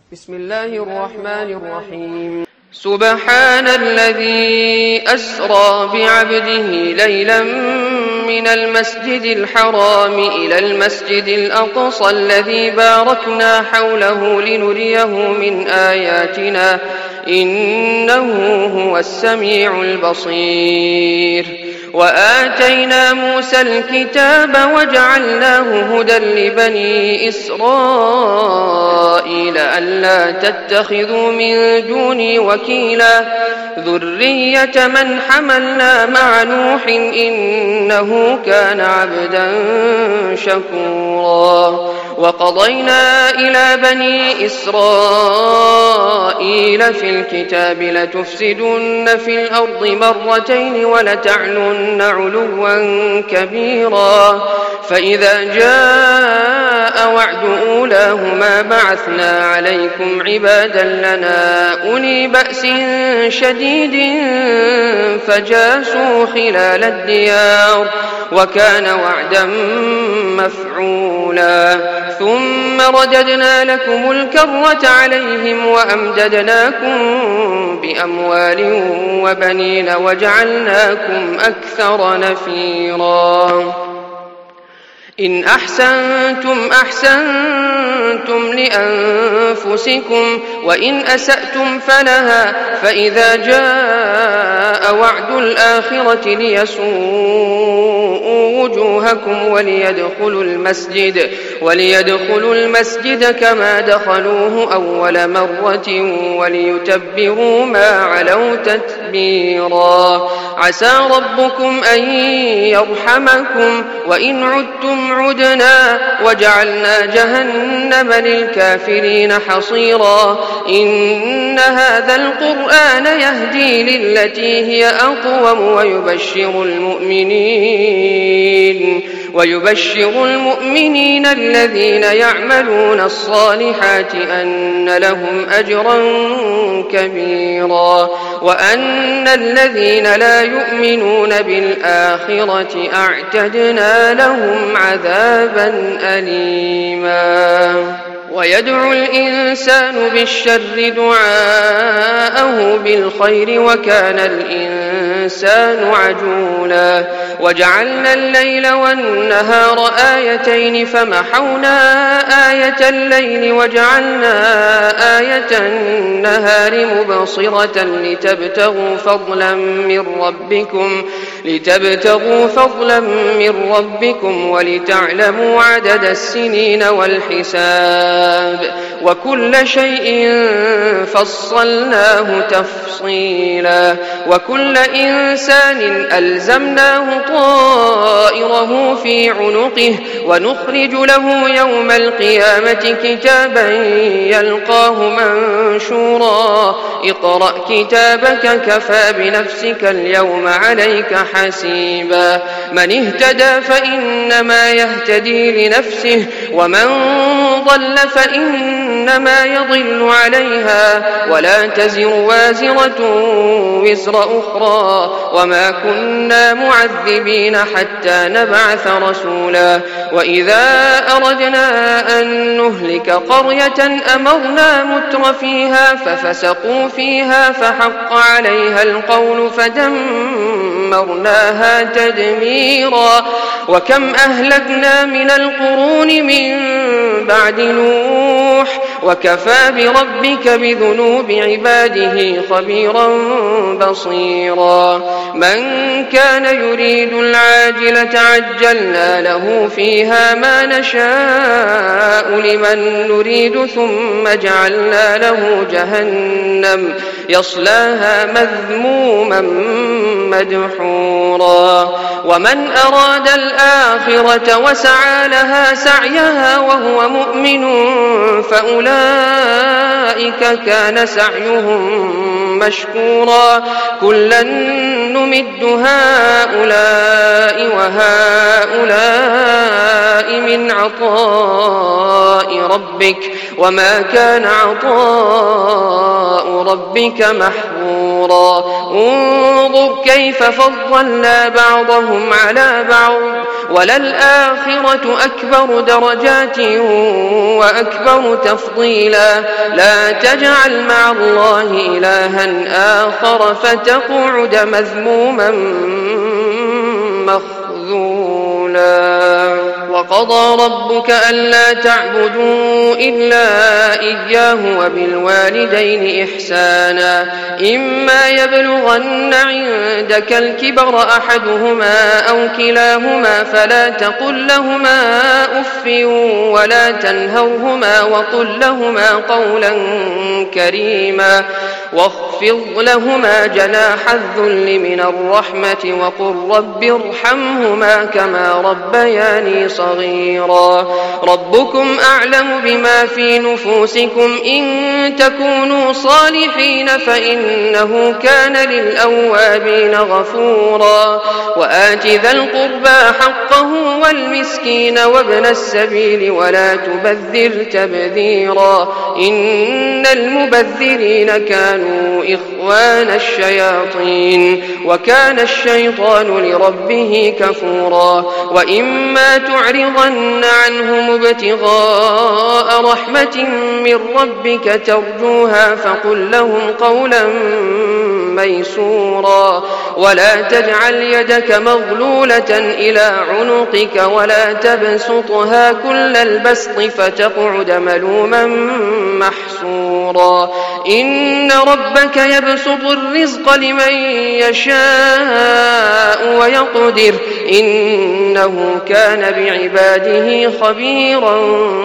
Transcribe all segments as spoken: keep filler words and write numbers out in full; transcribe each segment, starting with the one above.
بسم الله الرحمن الرحيم سبحان الذي أسرى بعبده ليلا من المسجد الحرام إلى المسجد الأقصى الذي باركنا حوله لنريه من آياتنا إنه هو السميع البصير وآتينا موسى الكتاب وجعلناه هدى لبني إسرائيل ألا تتخذوا من دوني وكيلا ذرية من حملنا مع نوح إنه كان عبدا شكورا وقضينا إلى بني إسرائيل في الكتاب لتفسدن في الأرض مرتين ولتعلن علوا كبيرا فإذا جاء وعد أولاهما بعثنا عليكم عبادا لنا أولي بأس شديد فجاسوا خلال الديار وكان وعدا مفعولا ثم رددنا لكم الكرة عليهم وأمددناكم بأموال وبنين وجعلناكم أكثر نفيرا إن أحسنتم أحسنتم لأنفسكم وإن أسأتم فلها فإذا جاء وعد الآخرة ليسوءوا وجوهكم وليدخلوا المسجد وليدخلوا المسجد كما دخلوه أول مرة وليتبروا ما علوا تتبيرا عسى ربكم أن يرحمكم وإن عدتم عدنا وجعلنا جهنم للكافرين حصيرا إن هذا القرآن يهدي للتي هي أقوم ويبشر المؤمنين ويبشر المؤمنين الذين يعملون الصالحات أن لهم أجرا كبيرا وأن الذين لا يؤمنون بالآخرة أعتدنا لهم عذابا أليما ويدعو الإنسان بالشر دعاءه بالخير وكان الإنسان عجولا وجعلنا الليل والنهار آيتين فمحونا آية الليل وجعلنا آية النهار مبصرة لتبتغوا فضلا من ربكم لتبتغوا فضلا من ربكم ولتعلموا عدد السنين والحساب وكل شيء فصلناه تفصيلا وكل إنسان ألزمناه طائره في عنقه ونخرج له يوم القيامة كتابا يلقاه منشورا اقرأ كتابك كفى بنفسك اليوم عليك حسيبا من اهتدى فإنما يهتدي لنفسه ومن ضل فإنما يضل عليها ولا تزر وازرة وزر أخرى وما كنا معذبين حتى نبعث رسولا وإذا أردنا أن نهلك قرية أمرنا متر فيها ففسقوا فيها فحق عليها القول فدمرناها تدميرا وكم أهلكنا من القرون من بعد نوح وكفى بربك بذنوب عباده خبيرا بصيرا من كان يريد العاجلة عجلنا له فيها ما نشاء لمن نريد ثم جعلنا له جهنم يصلاها مذموما مدحورا ومن أراد الآخرة وسعى لها سعيها وهو مؤمن فأولئك كان سعيهم مشكورا كلا نمد هؤلاء وهؤلاء من عطاء ربك وما كان عطاء ربك محظورا انظر كيف فضلنا بعضهم على بعض وللآخرة أكبر درجات وأكبر تفضيلا لا تجعل مع الله إلها آخر فتقعد مذموما مخذولا وقضى ربك ألا تعبدوا إلا إياه وبالوالدين إحسانا إما يبلغن عندك الكبر أحدهما أو كلاهما فلا تقل لهما أف ولا تنهرهما وقل لهما قولا كريما واخفض لهما جناح الذل من الرحمة وقل رب ارحمهما كما ربياني صغيرا ربكم أعلم بما في نفوسكم إن تكونوا صالحين فإنه كان للأوابين غفورا وآت ذا القربى حقه والمسكين وابن السبيل ولا تبذر تبذيرا إن المبذرين كانوا إخوان الشياطين وكان الشيطان لربه كفورا وإما تعرضن عنهم ابتغاء رحمة من ربك ترجوها فقل لهم قولا ميسورا ولا تجعل يدك مغلولة إلى عنقك ولا تبسطها كل البسط فتقعد ملوما محسورا إن ربك يبسط الرزق لمن يشاء ويقدر إنه كان بعباده خبيرا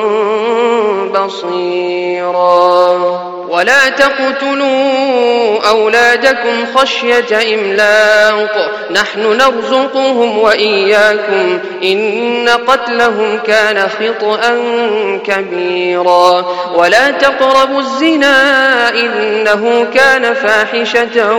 بصيرا ولا تقتلوا أولادكم خشية إملاق نحن نرزقهم وإياكم إن قتلهم كان خطأ كبيرا ولا تقربوا الزنا إنه كان فاحشة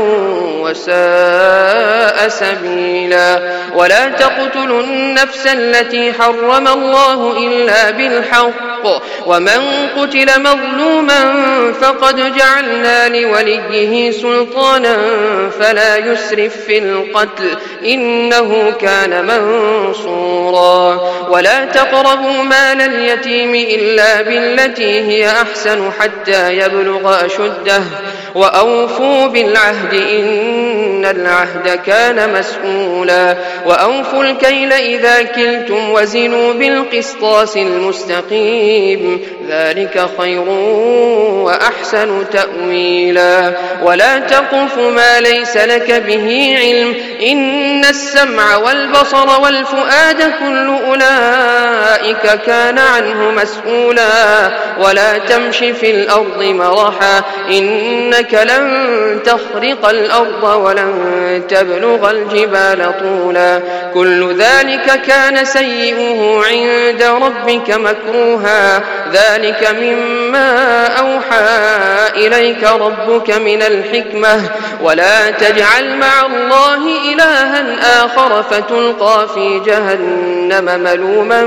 وساء سبيلا ولا تقتلوا النفس التي حرم الله إلا بالحق ومن قتل مظلوما فقد جعلنا لوليه سلطانا فلا يسرف في القتل إنه كان منصورا ولا تقربوا مال اليتيم إلا بالتي هي أحسن حتى يبلغ أشده وأوفوا بالعهد إن العهد كان مسؤولا وأوفوا الكيل إذا كلتم وزنوا بالقسطاس المستقيم ذلك خير وأحسن تأويلا ولا تقف ما ليس لك به علم إن السمع والبصر والفؤاد كل أولئك كان عنه مسؤولا ولا تمش في الأرض مرحا إنك لن تخرق الأرض ولن تبلغ الجبال طولا كل ذلك كان سيئه عند ربك مكروها ذلك مما أوحى إليك ربك من الحكمة ولا تجعل مع الله إلها آخر فتلقى في جهنم ملوما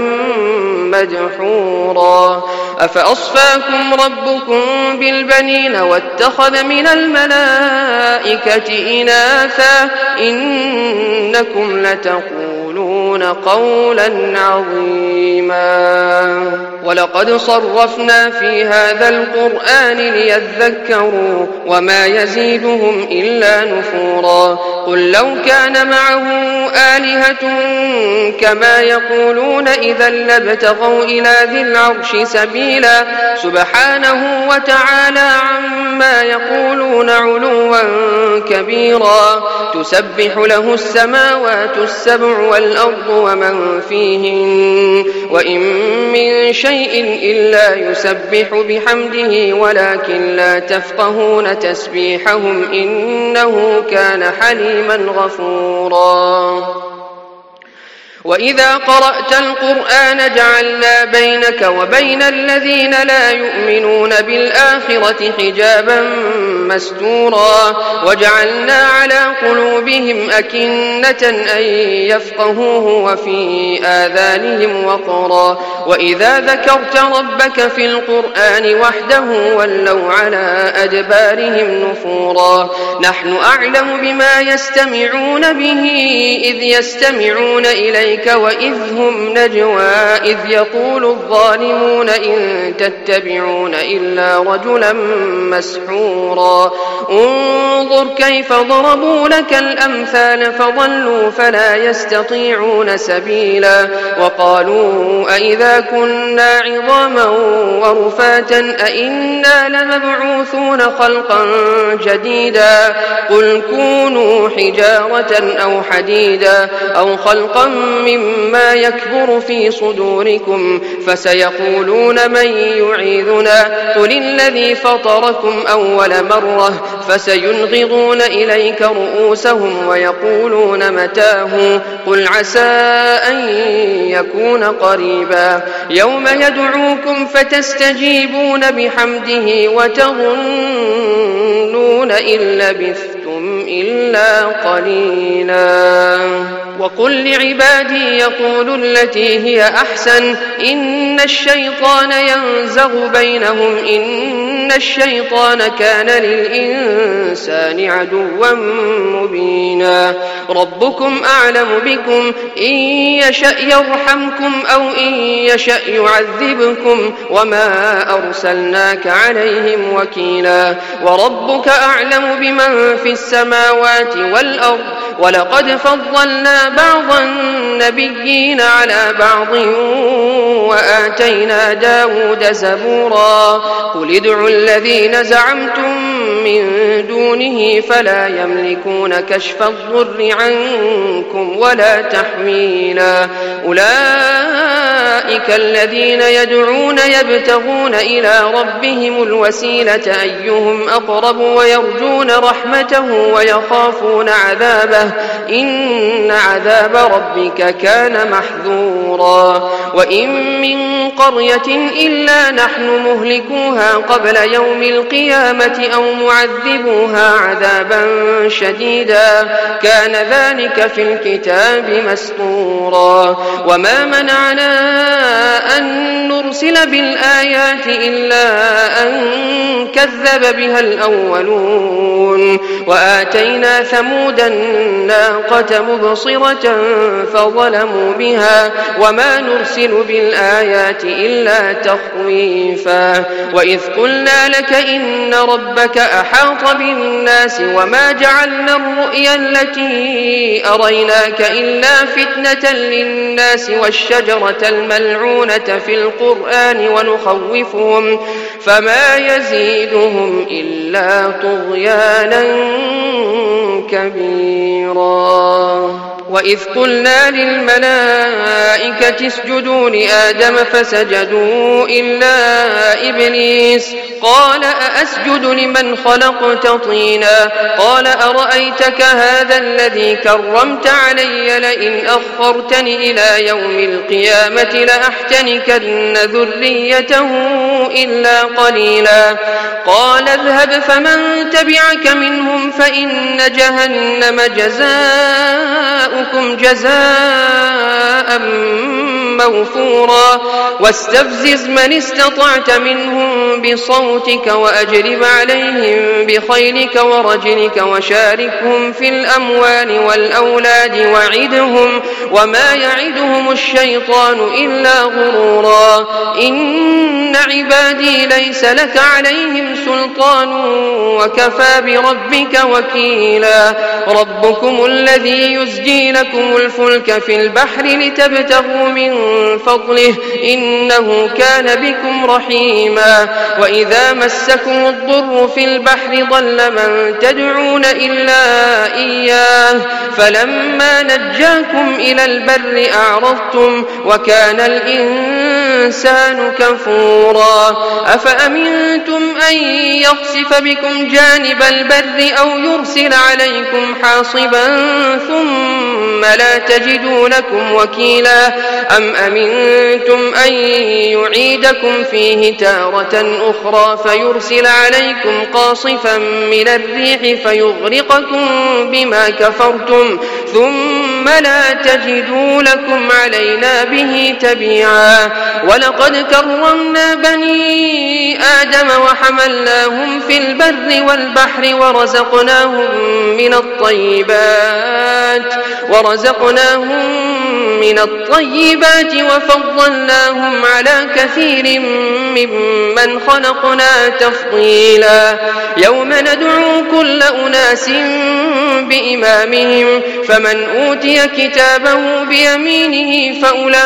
مدحورا أفأصفاكم ربكم بالبنين واتخذ من الملائكة إناثا إنكم لتقولون قولا عظيما ولقد صرفنا في هذا القرآن ليذكروا وما يزيدهم إلا نفورا قل لو كان معه آلهة كما يقولون إذا لابتغوا إلى ذي العرش سبيلا سبحانه وتعالى عما يقولون علوا كبيرا تسبح له السماوات السبع والأرض ومن فيهن وإن من شيء إلا يسبح بحمده ولكن لا تفقهون تسبيحهم إنه كان حليما غفورا وإذا قرأت القرآن جعلنا بينك وبين الذين لا يؤمنون بالآخرة حجابا مستورا وجعلنا على قلوبهم أكنة أن يفقهوه وفي آذانهم وقرا وإذا ذكرت ربك في القرآن وحده ولوا على أدبارهم نفورا نحن أعلم بما يستمعون به إذ يستمعون إليك وإذ هم نجوى إذ يقول الظالمون إن تتبعون إلا رجلا مسحورا انظر كيف ضربوا لك الأمثال فضلوا فلا يستطيعون سبيلا وقالوا أئذا كنا عظاما ورفاتا أئنا لمبعوثون خلقا جديدا قل كونوا حجارة أو حديدا أو خلقا مما يكبر في صدوركم فسيقولون من يعيذنا قل الذي فطركم أول مرة فسينغضون إليك رؤوسهم ويقولون متاه قل عسى أن يكون قريبا يوم يدعوكم فتستجيبون بحمده وتظنون إن لبثتم إلا قليلا وقل لعبادي يقولوا التي هي أحسن إن الشيطان ينزغ بينهم إن الشيطان كان للإنسان عدوا مبينا ربكم أعلم بكم إن يشأ يرحمكم أو إن يشأ يعذبكم وما أرسلناك عليهم وكيلا وربك أعلم بمن في السماوات والأرض ولقد فضلنا بعض النبيين على بعض وآتينا داود زبورا قل ادعوا الذين زعمتم من دونه فلا يملكون كشف الضر عنكم ولا تحويلا أولئك الذين يدعون يبتغون إلى ربهم الوسيلة أيهم أقرب ويرجون رحمته ويخافون عذابه إن عذاب ربك كان محذورا وإن من قرية إلا نحن مهلكوها قبل يوم القيامة أو معذبوها عذابا شديدا كان ذلك في الكتاب مسطورا وما منعنا أن نرسل بالآيات إلا أن كذب بها الأولون وآتينا ثمود الناقة مبصرة فظلموا بها وما نرسل بالآيات إلا تخويفا وإذ قلنا لك إن ربك أحاط بالناس وما جعلنا الرؤيا التي أريناك إلا فتنة للناس والشجرة الملعونة في القرآن ونخوفهم فما يزيدهم إلا طغيانا كبيرا وإذ قلنا للملائكة اسجدوا لآدم فسجدوا إلا إبليس قال أأسجد لمن خلقت طينا قال أرأيتك هذا الذي كرمت علي لئن أخرتني إلى يوم القيامة لأحتنكن ذريته إلا قليلا قال اذهب فمن تبعك منهم فإن جهنم جزاؤكم جزاء موفورا واستفزز من استطعت منهم بصوتك وأجلب عليهم بخيلك ورجلك وشاركهم في الأموال والأولاد وعدهم وما يعدهم الشيطان إلا غرورا إن عبادي ليس لك عليهم سلطان وكفى بربك وكيلا ربكم الذي يزجي لكم الفلك في البحر لتبتغوا من فضله إنه كان بكم رحيما. وإذا مسكم الضر في البحر ضل من تدعون إلا إياه فلما نجاكم إلى البر أعرضتم وكان الإنسان كفورا. أفأمنتم أن يخسف بكم جانب البر أو يرسل عليكم حاصبا ثم لا تجدوا لكم وكيلا أم أمنتم أن يعيدكم فيه تارة أخرى فيرسل عليكم قاصفا من الريح فيغرقكم بما كفرتم ثم لا تجدوا لكم علينا به تبيعا. ولقد كرمنا بني آدم وحملناهم في البر والبحر ورزقناهم من الطيبات ورزقناهم من الطيبات وفضلناهم على كثير ممن خلقنا تفضيلا. يوم ندعو كل أناس بإمامهم فمن أوتي كتابه بيمينه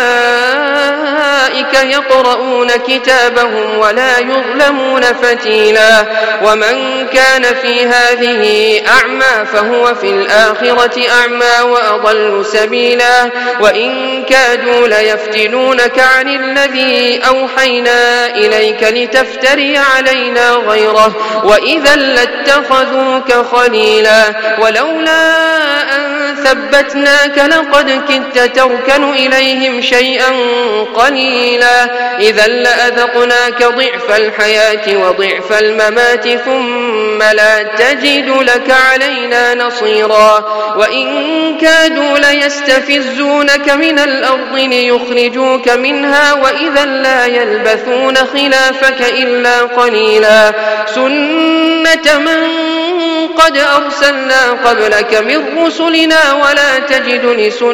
فأولئك يقرؤون كتابهم ولا يظلمون فتيلا. ومن كان في هذه أعمى فهو في الآخرة أعمى وأضل سبيلا. وإن كادوا ليفتنونك عن الذي أوحينا إليك لتفتري علينا غيره وإذا لاتخذوك خليلا. ولولا أن ثبتناك لقد كدت تركن إليهم شيئا قليلا. إذا لأذقناك ضعف الحياة وضعف الممات ثم لا تجد لك علينا نصيرا. وإن كادوا ليستفزونك من الأرض ليخرجوك منها وإذا لا يلبثون خلافك إلا قليلا. سنة من قد أرسلنا قبلك من رسلنا ولا تجد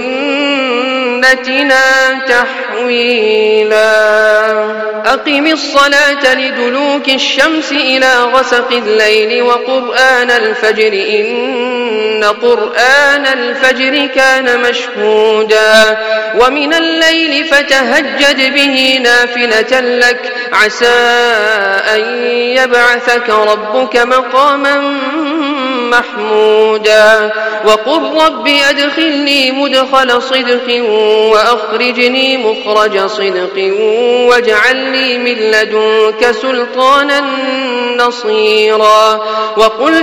لسنتنا تحويلا. أقم الصلاة لدلوك الشمس إلى غسق الليل وقرآن الفجر إن قرآن الفجر كان مشهودا. ومن الليل فتهجد به نافلة لك عسى أن يبعثك ربك مقاما محمودا. وقل رب أدخلني مدخل صدق وأخرجني مخرج صدق واجعل لي من لدنك سلطانا نصيرا. وقل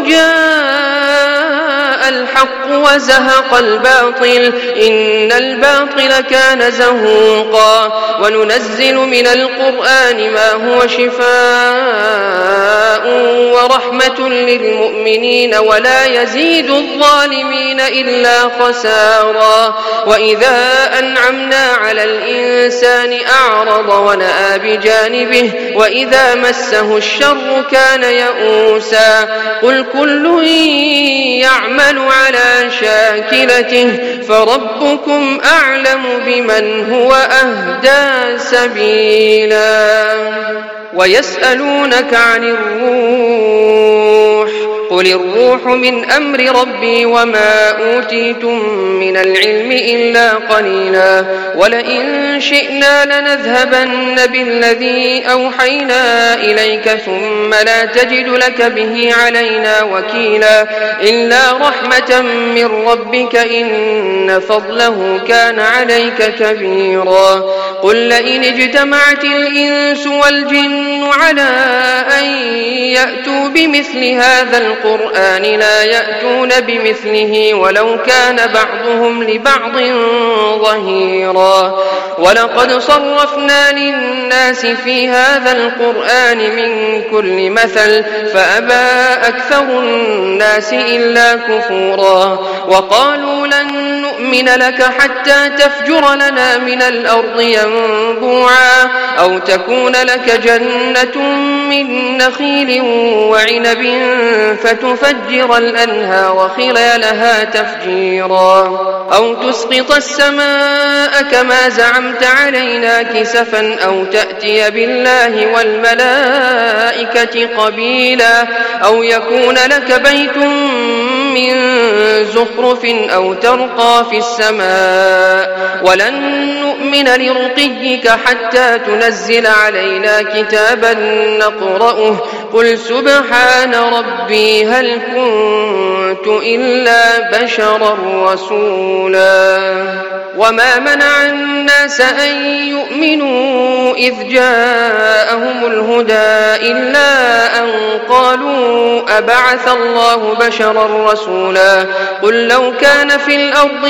جاء الحق وزهق الباطل إن الباطل كان زهوقا. وننزل من القرآن ما هو شفاء ورحمة للمؤمنين ولا يزيد الظالمين إلا خسارا. وإذا أنعمنا على الإنسان أعرض ونأى بجانبه وإذا مسه الشر كان يئوسا. قل كل يعمل على شاكلته فربكم أعلم بمن هو أهدى سبيلا. ويسألونك عن الروح قل الروح من أمر ربي وما أوتيتم من العلم إلا قليلا. ولئن شئنا لنذهبن بالذي أوحينا إليك ثم لا تجد لك به علينا وكيلا إلا رحمة من ربك إن فضله كان عليك كبيرا. قل لئن اجتمعت الإنس والجن على أن يأتوا بمثل هذا القرآن لا يأتون بمثله ولو كان بعضهم لبعض ظهيرا. ولقد صرفنا للناس في هذا القرآن من كل مثل فأبى أكثر الناس إلا كفورا. وقالوا لن نؤمن لك حتى تفجر لنا من الأرض ينبوعا أو تكون لك جنة من نخيل وعنب فتفجر الأنهار خلالها تفجيرا أو تسقط السماء كما زعمت علينا كسفا أو تأتي بالله والملائكة قبيلا أو يكون لك بيت من زخرف أو ترقى في السماء ولن نؤمن لرقيك حتى تنزل علينا كتابا نقرأه قل سبحان ربي هل كنت إلا بشرا رسولا وما منع الناس أن يؤمنوا إذ جاءهم الهدى إلا أن قالوا أبعث الله بشرا رسولا قل لو كان في الأرض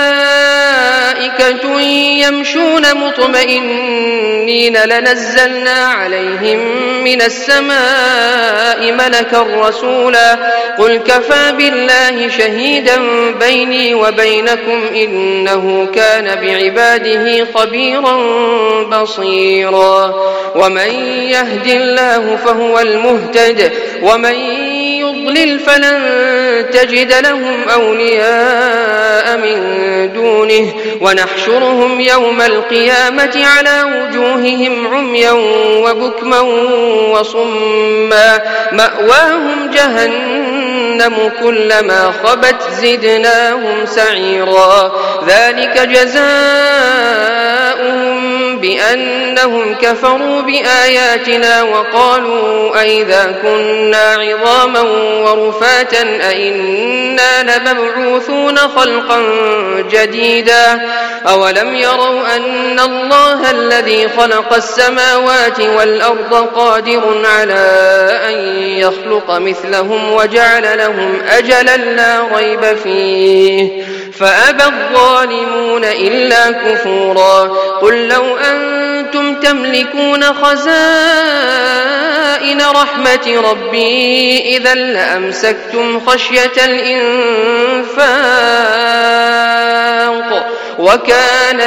ملائكة يمشون مطمئنين لنزلنا عليهم من السماء ملكا رسولا قل كفى بالله شهيدا بيني وبينكم إنه كان بعباده خبيرا بصيرا ومن يهد الله فهو المهتد ومن يضلل فلن تجد لهم أولياء من دونه ونحشرهم يوم القيامة على وجوههم عميا وبكما وصما مأواهم جهنم كلما خبت زدناهم سعيرا ذلك جزاؤهم بأنهم كفروا بآياتنا وقالوا أئذا كنا عظاما ورفاتا أئنا لمبعوثون خلقا جديدا أولم يروا أن الله الذي خلق السماوات والأرض قادر على أن يخلق مثلهم وجعل لهم أجلا لا ريب فيه فأبى الظالمون إلا كفورا قل لو أنتم تملكون خزائن رحمة ربي إذا لأمسكتم خشية الإنفاق وكان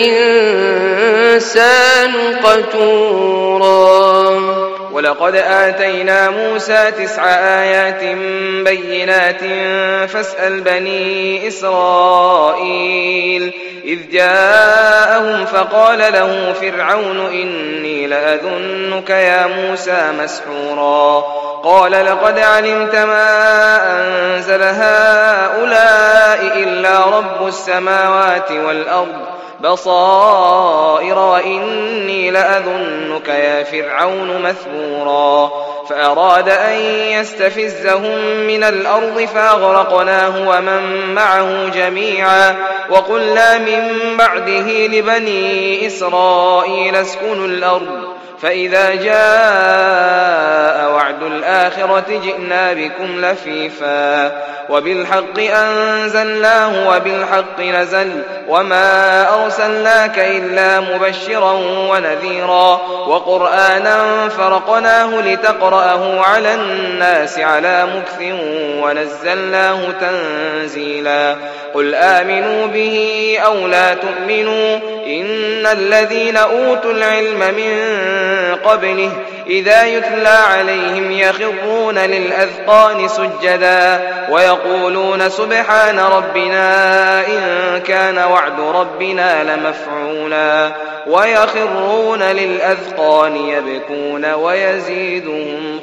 الإنسان قتورا ولقد آتينا موسى تسع آيات بينات فاسأل بني إسرائيل إذ جاءهم فقال له فرعون إني لأظنك يا موسى مسحورا قال لقد علمت ما أنزل هؤلاء إلا رب السماوات والأرض بصائر وإني لأظنك يا فرعون مثبورا فأراد أن يستفزهم من الأرض فأغرقناه ومن معه جميعا وقلنا من بعده لبني إسرائيل اسكنوا الأرض فإذا جاء وعد الآخرة جئنا بكم لفيفا وبالحق أنزلناه وبالحق نزل وما أرسلناك إلا مبشرا ونذيرا وقرآنا فرقناه لتقرأه على الناس على مكث ونزلناه تنزيلا قل آمنوا به أو لا تؤمنوا إن الذين أوتوا العلم من قبله إذا يتلى عليهم يخرون للأذقان سجدا ويقولون سبحان ربنا إن كان وعد ربنا لمفعولا ويخرون للأذقان يبكون ويزيدهم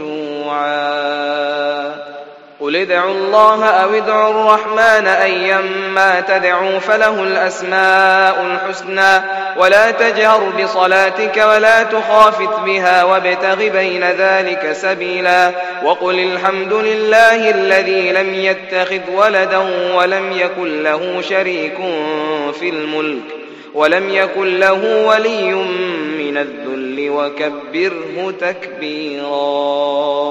خشوعا قل ادعوا الله أو ادعوا الرحمن أيما تدعوا فله الأسماء الحسنى ولا تجهر بصلاتك ولا تخافت بها وابتغ بين ذلك سبيلا وقل الحمد لله الذي لم يتخذ ولدا ولم يكن له شريك في الملك ولم يكن له ولي من الذل وكبره تكبيرا.